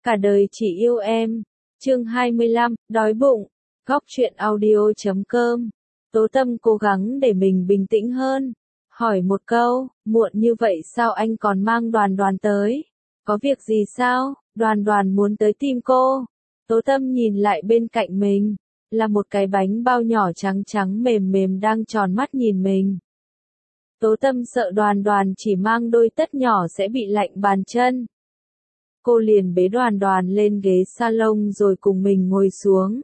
Cả đời chỉ yêu em. Chương 25, đói bụng. Góc truyện audio.com. Tố Tâm cố gắng để mình bình tĩnh hơn. Hỏi một câu, muộn như vậy sao anh còn mang Đoàn Đoàn tới? Có việc gì sao? Đoàn Đoàn muốn tới tìm cô. Tố Tâm nhìn lại bên cạnh mình, là một cái bánh bao nhỏ trắng trắng mềm mềm đang tròn mắt nhìn mình. Tố Tâm sợ Đoàn Đoàn chỉ mang đôi tất nhỏ sẽ bị lạnh bàn chân. Cô liền bế Đoàn Đoàn lên ghế salon rồi cùng mình ngồi xuống.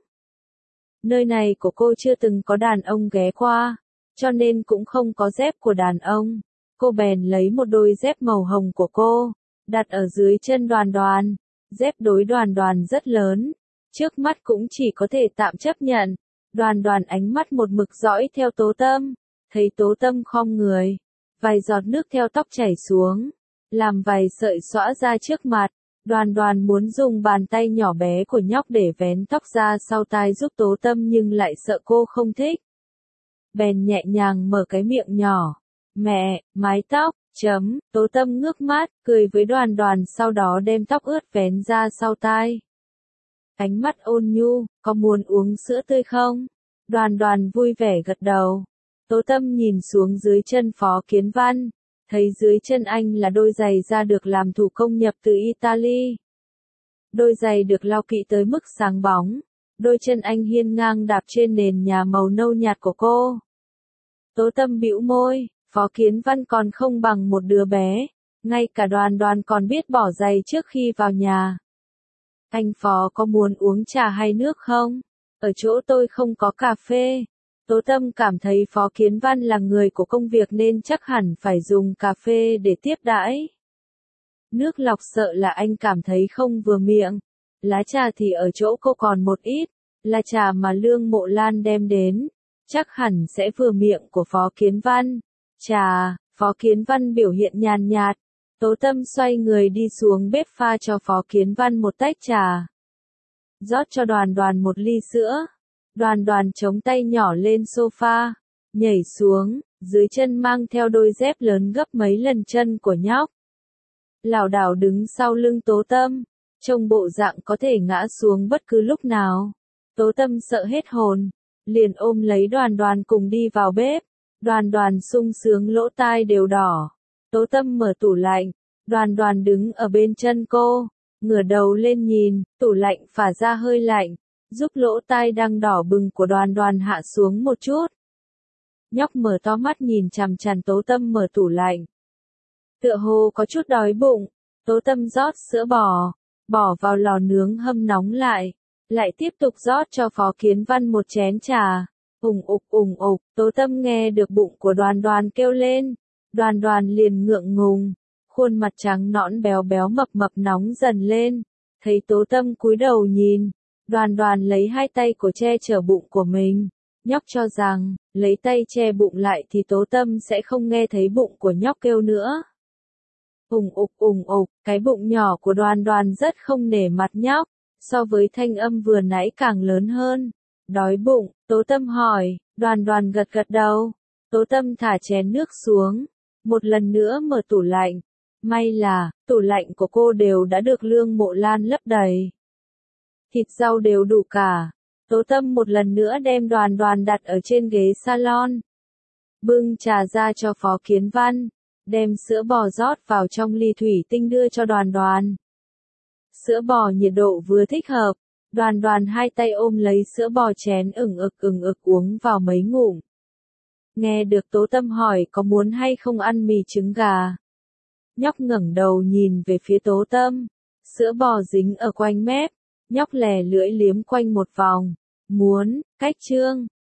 Nơi này của cô chưa từng có đàn ông ghé qua, cho nên cũng không có dép của đàn ông. Cô bèn lấy một đôi dép màu hồng của cô, đặt ở dưới chân Đoàn Đoàn. Dép đối Đoàn Đoàn rất lớn, trước mắt cũng chỉ có thể tạm chấp nhận. Đoàn Đoàn ánh mắt một mực dõi theo Tố Tâm, thấy Tố Tâm khom người, vài giọt nước theo tóc chảy xuống, làm vài sợi xõa ra trước mặt. Đoàn Đoàn muốn dùng bàn tay nhỏ bé của nhóc để vén tóc ra sau tai giúp Tố Tâm nhưng lại sợ cô không thích. Bèn nhẹ nhàng mở cái miệng nhỏ. Mẹ, mái tóc, Tố Tâm ngước mắt, cười với Đoàn Đoàn sau đó đem tóc ướt vén ra sau tai. Ánh mắt ôn nhu, có muốn uống sữa tươi không? Đoàn Đoàn vui vẻ gật đầu. Tố Tâm nhìn xuống dưới chân Phó Kiến Văn, thấy dưới chân anh là đôi giày da được làm thủ công nhập từ Italy. Đôi giày được lau kỹ tới mức sáng bóng, đôi chân anh hiên ngang đạp trên nền nhà màu nâu nhạt của cô. Tố Tâm bĩu môi, Phó Kiến Văn còn không bằng một đứa bé, ngay cả Đoàn Đoàn còn biết bỏ giày trước khi vào nhà. Anh Phó có muốn uống trà hay nước không? Ở chỗ tôi không có cà phê. Tố Tâm cảm thấy Phó Kiến Văn là người của công việc nên chắc hẳn phải dùng cà phê để tiếp đãi. Nước lọc sợ là anh cảm thấy không vừa miệng. Lá trà thì ở chỗ cô còn một ít, là trà mà Lương Mộ Lan đem đến, chắc hẳn sẽ vừa miệng của Phó Kiến Văn. Trà, Phó Kiến Văn biểu hiện nhàn nhạt. Tố Tâm xoay người đi xuống bếp pha cho Phó Kiến Văn một tách trà. Rót cho Đoàn Đoàn một ly sữa. Đoàn Đoàn chống tay nhỏ lên sofa, nhảy xuống, dưới chân mang theo đôi dép lớn gấp mấy lần chân của nhóc. Lảo đảo đứng sau lưng Tố Tâm, trông bộ dạng có thể ngã xuống bất cứ lúc nào. Tố Tâm sợ hết hồn, liền ôm lấy Đoàn Đoàn cùng đi vào bếp. Đoàn Đoàn sung sướng lỗ tai đều đỏ. Tố Tâm mở tủ lạnh, Đoàn Đoàn đứng ở bên chân cô, ngửa đầu lên nhìn, tủ lạnh phả ra hơi lạnh, giúp lỗ tai đang đỏ bừng của Đoàn Đoàn hạ xuống một chút. Nhóc mở to mắt nhìn chằm chằm Tố Tâm mở tủ lạnh. Tựa hồ có chút đói bụng, Tố Tâm rót sữa bò, bỏ vào lò nướng hâm nóng lại tiếp tục rót cho Phó Kiến Văn một chén trà. Ùng ục, Tố Tâm nghe được bụng của Đoàn Đoàn kêu lên. Đoàn Đoàn liền ngượng ngùng, khuôn mặt trắng nõn béo béo mập mập nóng dần lên. Thấy Tố Tâm cúi đầu nhìn, Đoàn Đoàn lấy hai tay của che chở bụng của mình. Nhóc cho rằng, lấy tay che bụng lại thì Tố Tâm sẽ không nghe thấy bụng của nhóc kêu nữa. Ùng ục, cái bụng nhỏ của Đoàn Đoàn rất không nể mặt nhóc, so với thanh âm vừa nãy càng lớn hơn. Đói bụng, Tố Tâm hỏi, Đoàn Đoàn gật gật đầu. Tố Tâm thả chén nước xuống, một lần nữa mở tủ lạnh. May là, tủ lạnh của cô đều đã được Lương Mộ Lan lấp đầy. Thịt rau đều đủ cả. Tố Tâm một lần nữa đem Đoàn Đoàn đặt ở trên ghế salon. Bưng trà ra cho Phó Kiến Văn, đem sữa bò rót vào trong ly thủy tinh đưa cho Đoàn Đoàn. Sữa bò nhiệt độ vừa thích hợp, Đoàn Đoàn hai tay ôm lấy sữa bò chén ửng ực uống vào mấy ngụm. Nghe được Tố Tâm hỏi có muốn hay không ăn mì trứng gà. Nhóc ngẩng đầu nhìn về phía Tố Tâm, sữa bò dính ở quanh mép, nhóc lè lưỡi liếm quanh một vòng. Muốn, cách chương.